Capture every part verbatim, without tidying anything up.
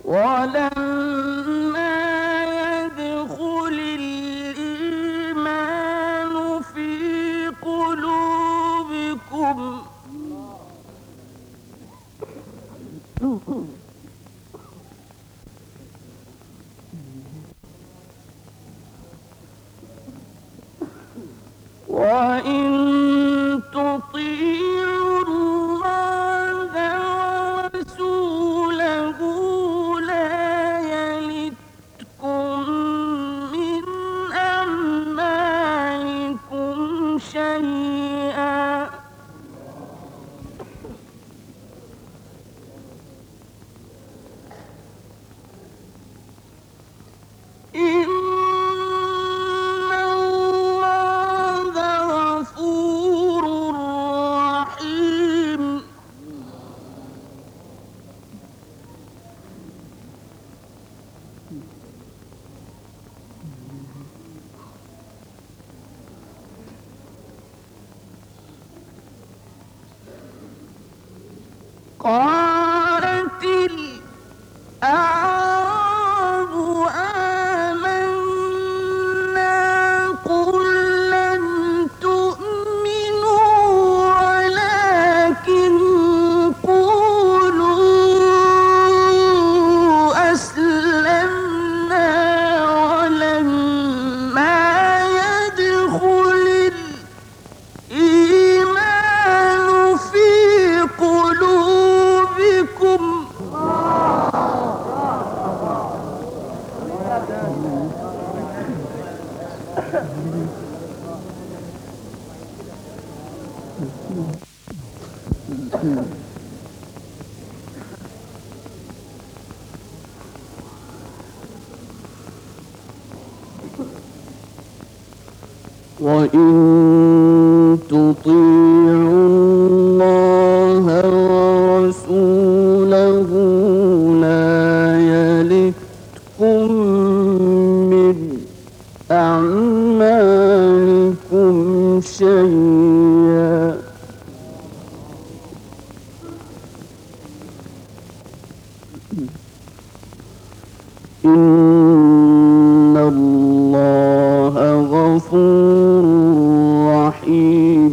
ولما يدخل الإيمان في قلوبكم وإن تطيعوا الله ورسوله لا يلتكم من أعمالكم شيئا إن الله غفور رحيم قالت الأعراب آمنا قل لم تؤمنوا ولكن قولوا أسلمنا ولما يدخل الإيمان في قلوبكم وإن تطيعوا الله ورسوله لا يلتكم من أعمالكم شيئا إن الله غفور رحيم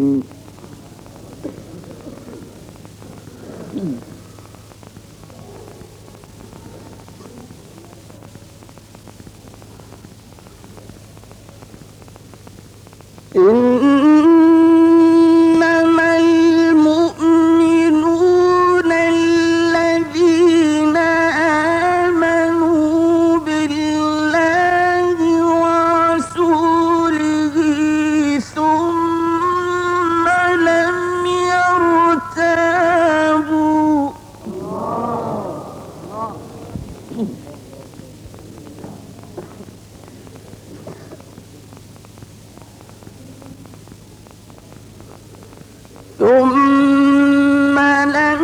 إنما المؤمنون الذين آمنوا بالله ورسوله ثم لم يرتابوا ثم لم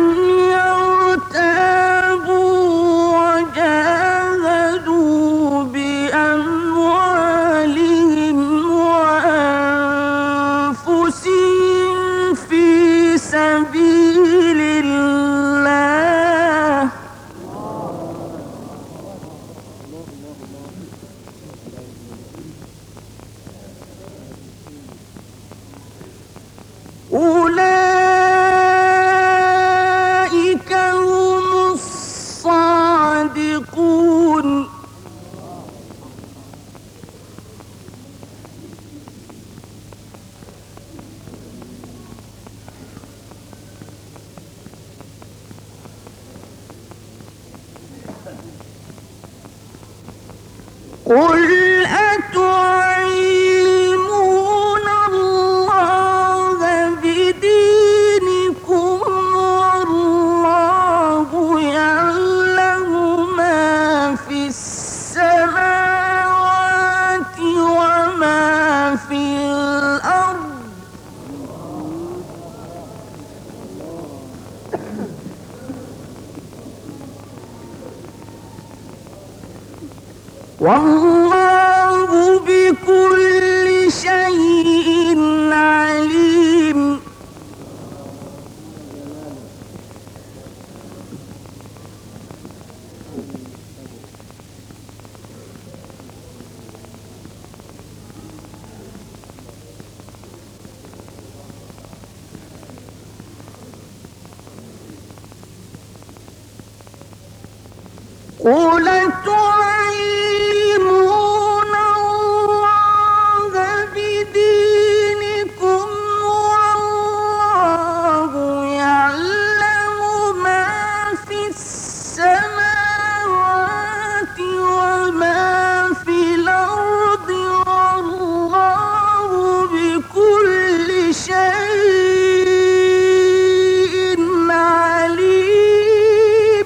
يرتابوا وجاهدوا بأموالهم وأنفسهم في سبيل الله أولئك هم الصادقون قل أتعلمون الله بدينكم والله يعلم ما في السماوات وما في الأرض والله بكل شيء عليم قل تعلمون الله بدينكم والله يعلم ما في السماوات وما في الأرض والله بكل شيء عليم.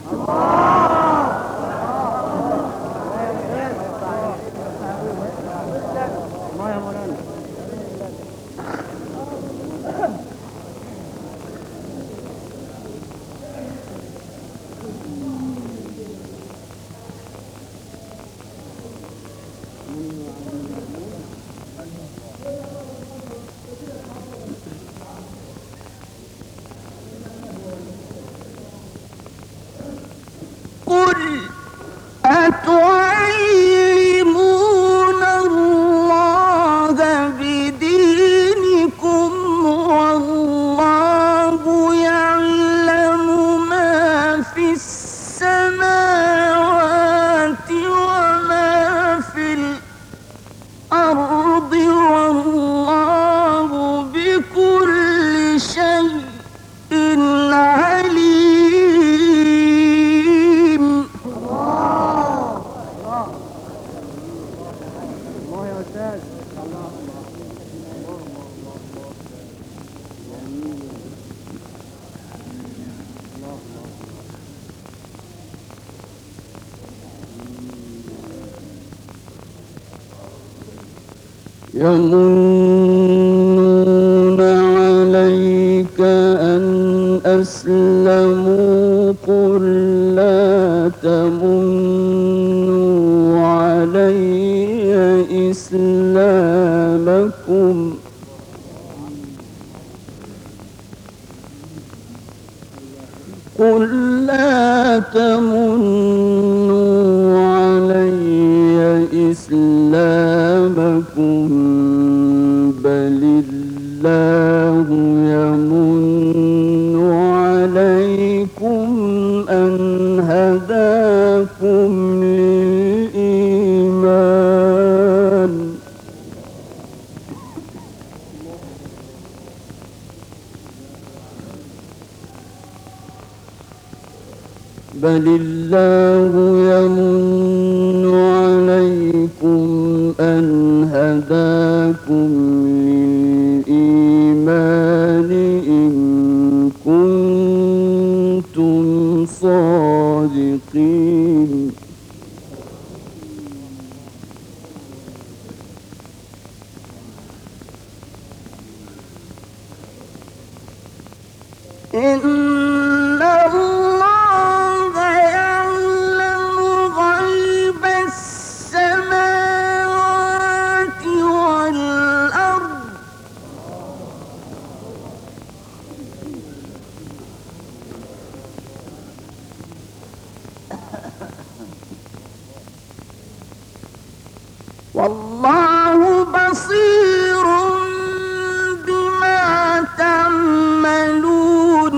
قل أتعلمون الله بدينكم والله يعلم ما في السماوات وما في الأرض والله بكل شيء عليم. يمنون عليك أن أسلموا قل لا تمنوا علي إسلامكم قل لا تمنوا علي إسلامكم بل الله يمن عليكم أن هداكم للإيمان بل الله يمن عليكم أن هداكم للإيمان إن كنتم صادقين. إن الله يعلم غيب السماوات والأرض والله بصير بما تعملون.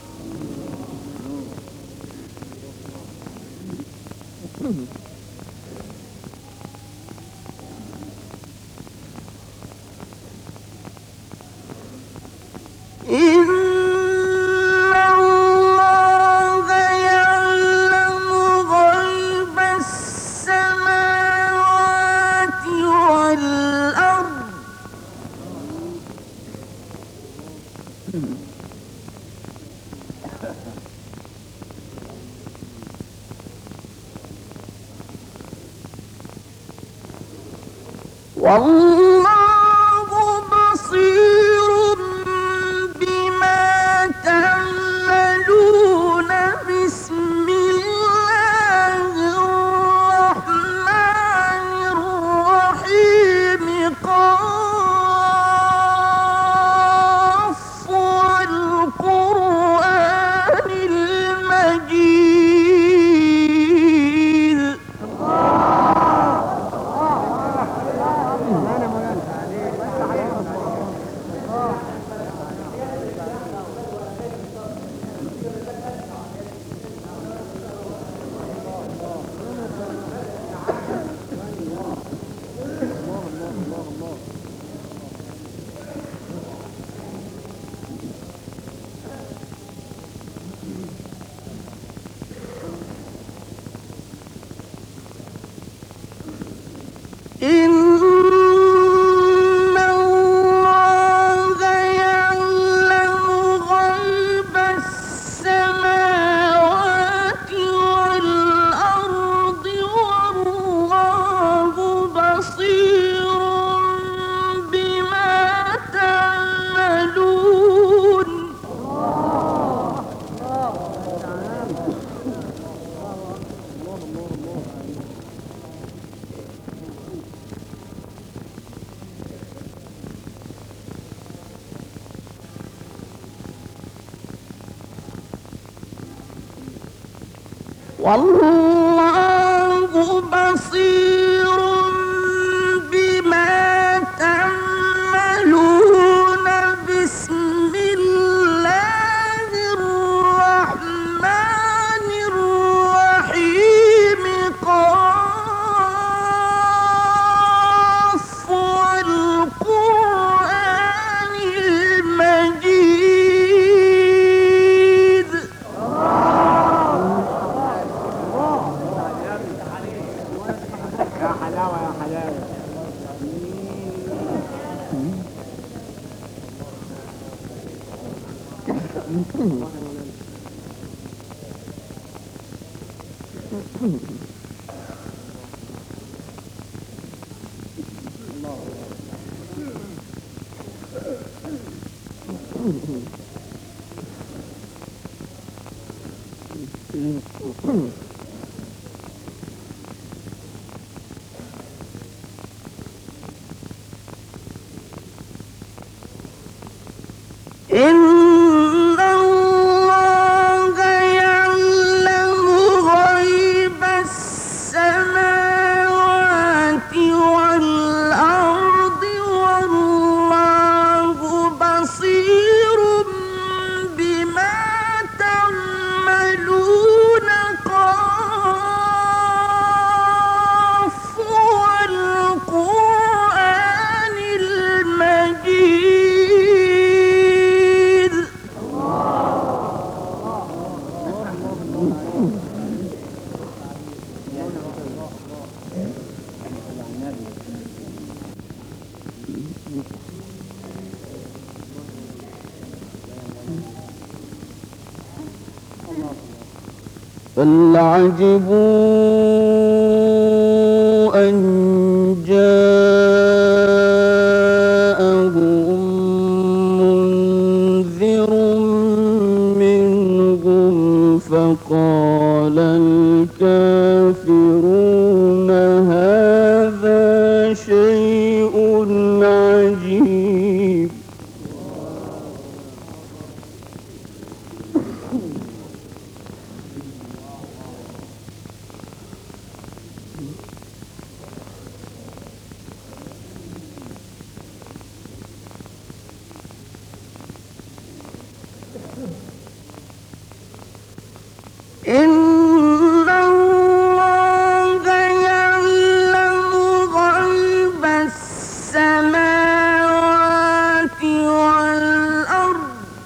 إن الله يعلم غيب السماوات والأرض والله بصير بما تعملون. بسم الله الرحمن الرحيم قاف والقرآن المجيد. والله بصير بما تعملون بسم الله الرحمن الرحيم قاف والقرآن المجيد يا حلاوة يا حلاوة. إن الله يعلم غيب السماوات والأرض والله بصير بما تعملون قاف والقرآن المجيد بل عجبوا أن جاءهم منذر منهم فقال الكافرون هذا شيء عجيب إن الله يعلم غيب السماوات والأرض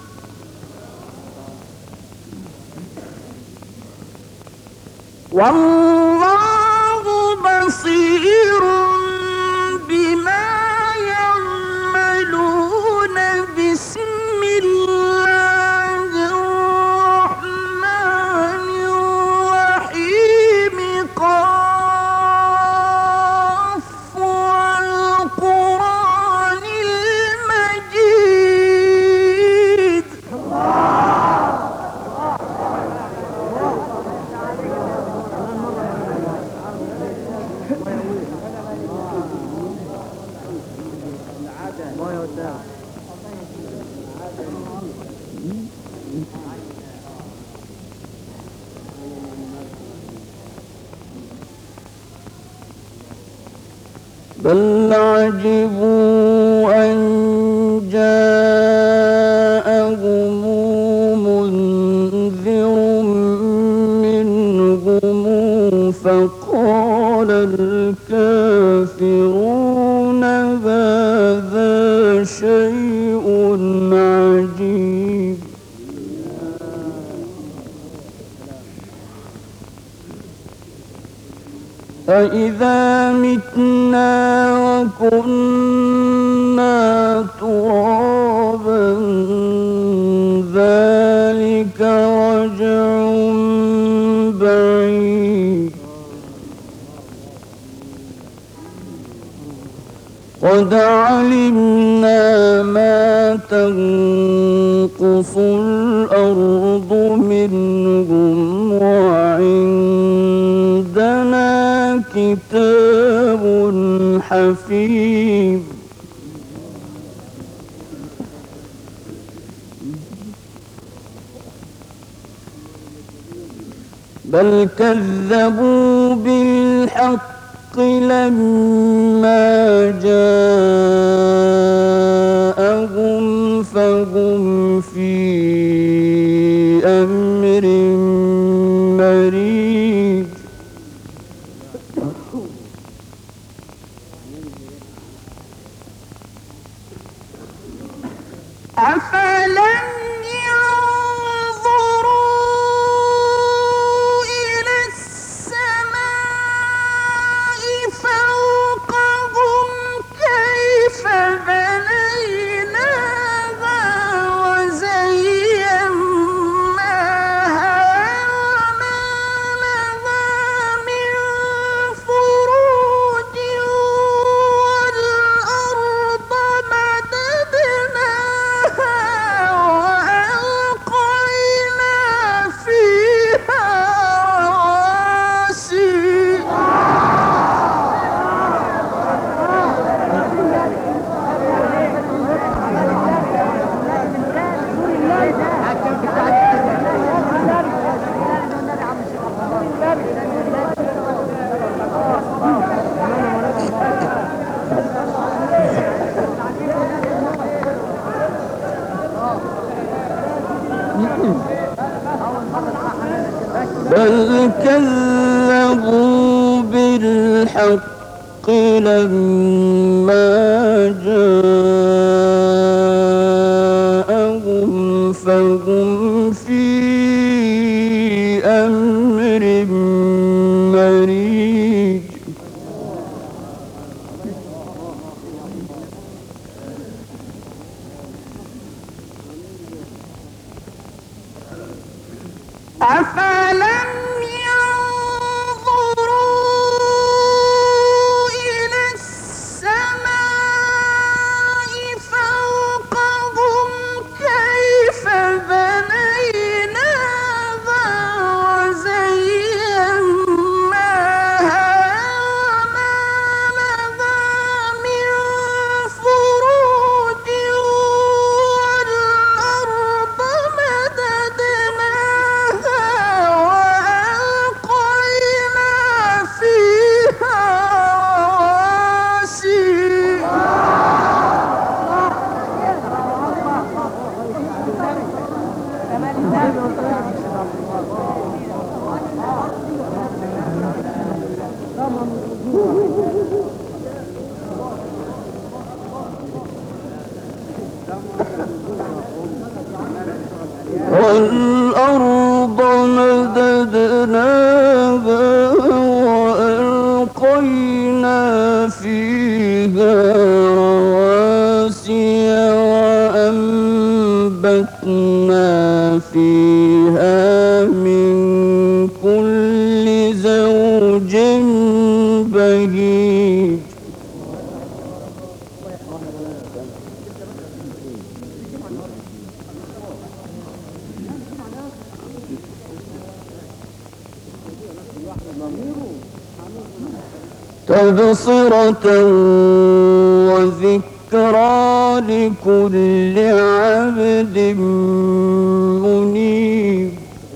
والله بصير بما يعملون بسم الله الرحمن الرحيم قاف والقرآن المجيد بل عجبوا أن جاءهم منذر منهم فقال الكافرون هذا شيء عجيب أإذا متنا وكنا ترابا ذلك رجع بعيد قد علمنا ما تنقص الأرض منهم وعندنا كتاب حفيظ بل كذبوا بالحق لما جاءهم فهم في أمر مريج أفلم بل كذبوا بالحق لما جاءهم فهم في أمر مريج أفلم ينظروا إلى السماء فوقهم كيف بنيناها وزيناها وما لها من فروج والأرض مددناها والأرض مددناها وألقينا فيها رواسي وأنبتنا فيها من كل زوج بهيج تبصرة وذكرى لكل عبد منيب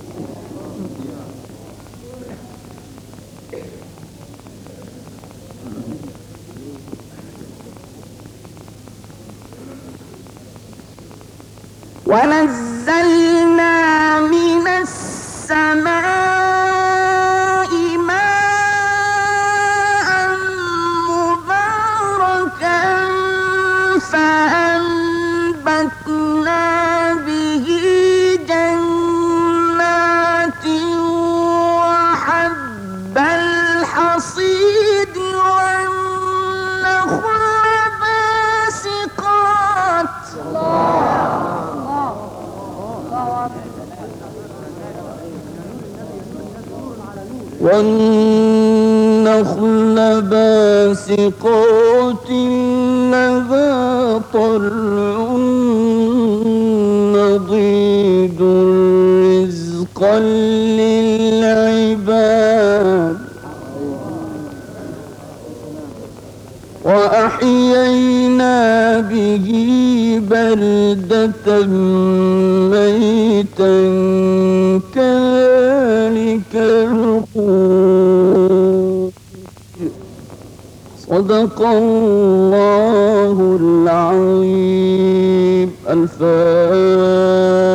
ونزلنا من السماء ماء مباركا فأنبتنا به جنات وحب الحصيد والنخل باسقات والنخل باسقات لها طلع نضيد رزقا للعباد وأحيينا به بلدة ميتا كذلك الخروج. صدق الله العظيم. الفاتحة.